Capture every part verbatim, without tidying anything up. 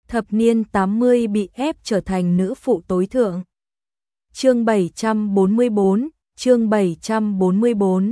thập niên tám mươi bị ép trở thành nữ phụ tối thượng. Chương bảy trăm bốn mươi bốn, chương bảy trăm bốn mươi bốn.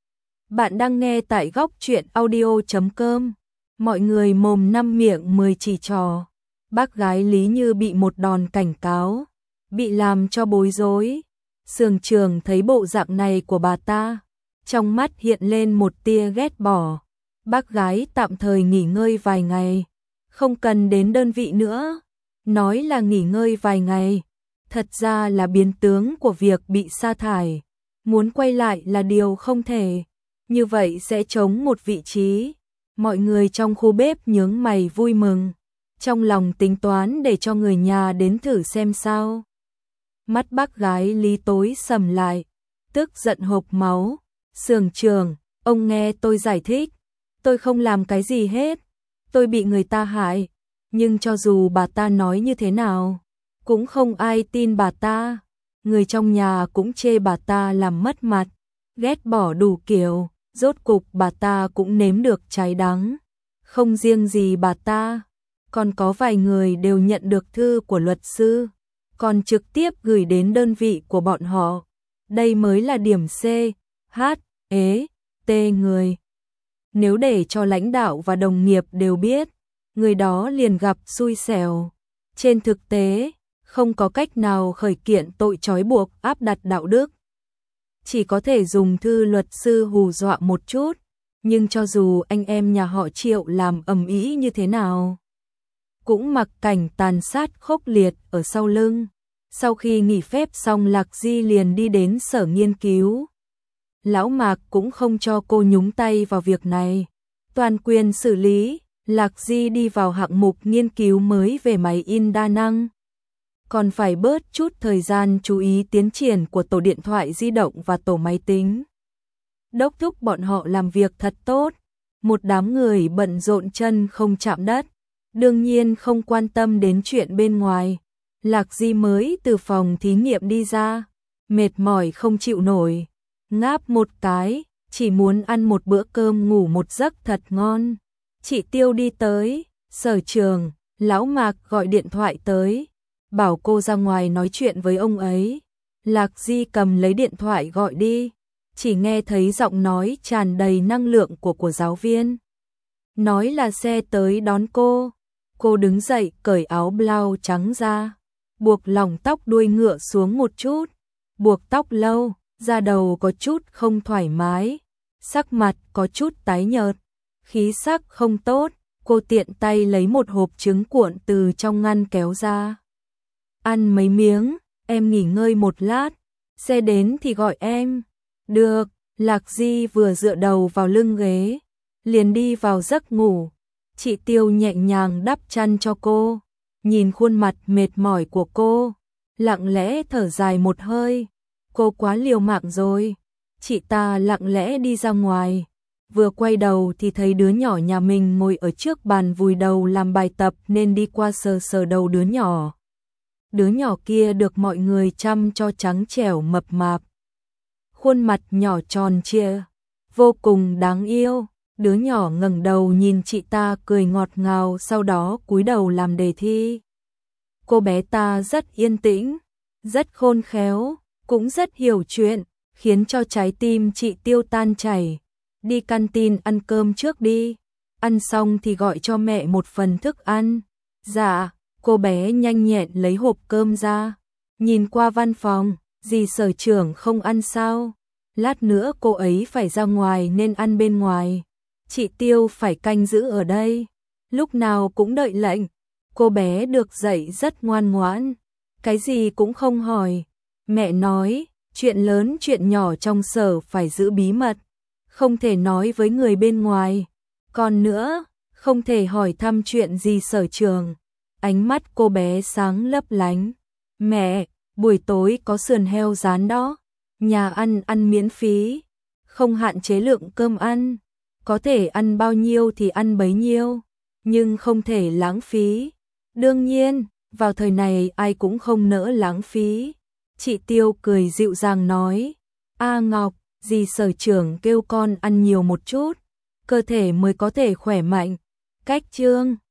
Bạn đang nghe tại góc truyện audio chấm com. Mọi người mồm năm miệng mười chỉ trò. Bác gái Lý Như bị một đòn cảnh cáo, bị làm cho bối rối. Sường Trường thấy bộ dạng này của bà ta, trong mắt hiện lên một tia ghét bỏ. Bác gái tạm thời nghỉ ngơi vài ngày, không cần đến đơn vị nữa. Nói là nghỉ ngơi vài ngày, thật ra là biến tướng của việc bị sa thải. Muốn quay lại là điều không thể, như vậy sẽ trống một vị trí. Mọi người trong khu bếp nhướng mày vui mừng, trong lòng tính toán để cho người nhà đến thử xem sao. Mắt bác gái Lý tối sầm lại, tức giận hộc máu. Sường Trường, ông nghe tôi giải thích, tôi không làm cái gì hết, tôi bị người ta hại, nhưng cho dù bà ta nói như thế nào, cũng không ai tin bà ta. Người trong nhà cũng chê bà ta làm mất mặt, ghét bỏ đủ kiểu, rốt cục bà ta cũng nếm được trái đắng. Không riêng gì bà ta, còn có vài người đều nhận được thư của luật sư, còn trực tiếp gửi đến đơn vị của bọn họ. Đây mới là điểm C, H, E, T người. Nếu để cho lãnh đạo và đồng nghiệp đều biết, người đó liền gặp xui xẻo. Trên thực tế, không có cách nào khởi kiện tội trói buộc áp đặt đạo đức. Chỉ có thể dùng thư luật sư hù dọa một chút, nhưng cho dù anh em nhà họ Triệu làm ầm ĩ như thế nào, cũng mặc cảnh tàn sát khốc liệt ở sau lưng. Sau khi nghỉ phép xong, Lạc Di liền đi đến sở nghiên cứu. Lão Mạc cũng không cho cô nhúng tay vào việc này, toàn quyền xử lý. Lạc Di đi vào hạng mục nghiên cứu mới về máy in đa năng, còn phải bớt chút thời gian chú ý tiến triển của tổ điện thoại di động và tổ máy tính. Đốc thúc bọn họ làm việc thật tốt, một đám người bận rộn chân không chạm đất, đương nhiên không quan tâm đến chuyện bên ngoài. Lạc Di mới từ phòng thí nghiệm đi ra, mệt mỏi không chịu nổi, ngáp một cái, chỉ muốn ăn một bữa cơm ngủ một giấc thật ngon. Chị Tiêu đi tới, Sở Trường, Lão Mạc gọi điện thoại tới, bảo cô ra ngoài nói chuyện với ông ấy. Lạc Di cầm lấy điện thoại gọi đi, chỉ nghe thấy giọng nói tràn đầy năng lượng của của giáo viên. Nói là xe tới đón cô. Cô đứng dậy cởi áo blau trắng ra, buộc lỏng tóc đuôi ngựa xuống một chút, buộc tóc lâu, da đầu có chút không thoải mái, sắc mặt có chút tái nhợt, khí sắc không tốt. Cô tiện tay lấy một hộp trứng cuộn từ trong ngăn kéo ra. Ăn mấy miếng, em nghỉ ngơi một lát, xe đến thì gọi em. Được. Lạc Di vừa dựa đầu vào lưng ghế, liền đi vào giấc ngủ. Chị Tiêu nhẹ nhàng đắp chăn cho cô, nhìn khuôn mặt mệt mỏi của cô, lặng lẽ thở dài một hơi. Cô quá liều mạng rồi. Chị ta lặng lẽ đi ra ngoài, vừa quay đầu thì thấy đứa nhỏ nhà mình ngồi ở trước bàn vùi đầu làm bài tập, nên đi qua sờ sờ đầu đứa nhỏ. Đứa nhỏ kia được mọi người chăm cho trắng trẻo mập mạp, khuôn mặt nhỏ tròn trịa, vô cùng đáng yêu. Đứa nhỏ ngẩng đầu nhìn chị ta cười ngọt ngào, sau đó cúi đầu làm đề thi. Cô bé ta rất yên tĩnh, rất khôn khéo, cũng rất hiểu chuyện, khiến cho trái tim chị Tiêu tan chảy. Đi canteen ăn cơm trước đi, ăn xong thì gọi cho mẹ một phần thức ăn. Dạ. Cô bé nhanh nhẹn lấy hộp cơm ra, nhìn qua văn phòng. Dì Sở Trưởng không ăn sao? Lát nữa cô ấy phải ra ngoài nên ăn bên ngoài. Chị Tiêu phải canh giữ ở đây, lúc nào cũng đợi lệnh. Cô bé được dạy rất ngoan ngoãn, cái gì cũng không hỏi. Mẹ nói, chuyện lớn chuyện nhỏ trong sở phải giữ bí mật, không thể nói với người bên ngoài. Còn nữa, không thể hỏi thăm chuyện gì Sở Trường. Ánh mắt cô bé sáng lấp lánh. Mẹ, buổi tối có sườn heo rán đó, nhà ăn ăn miễn phí, không hạn chế lượng cơm ăn, có thể ăn bao nhiêu thì ăn bấy nhiêu, nhưng không thể lãng phí. Đương nhiên, vào thời này ai cũng không nỡ lãng phí. Chị Tiêu cười dịu dàng nói, A Ngọc, dì Sở Trưởng kêu con ăn nhiều một chút, cơ thể mới có thể khỏe mạnh. Cách chương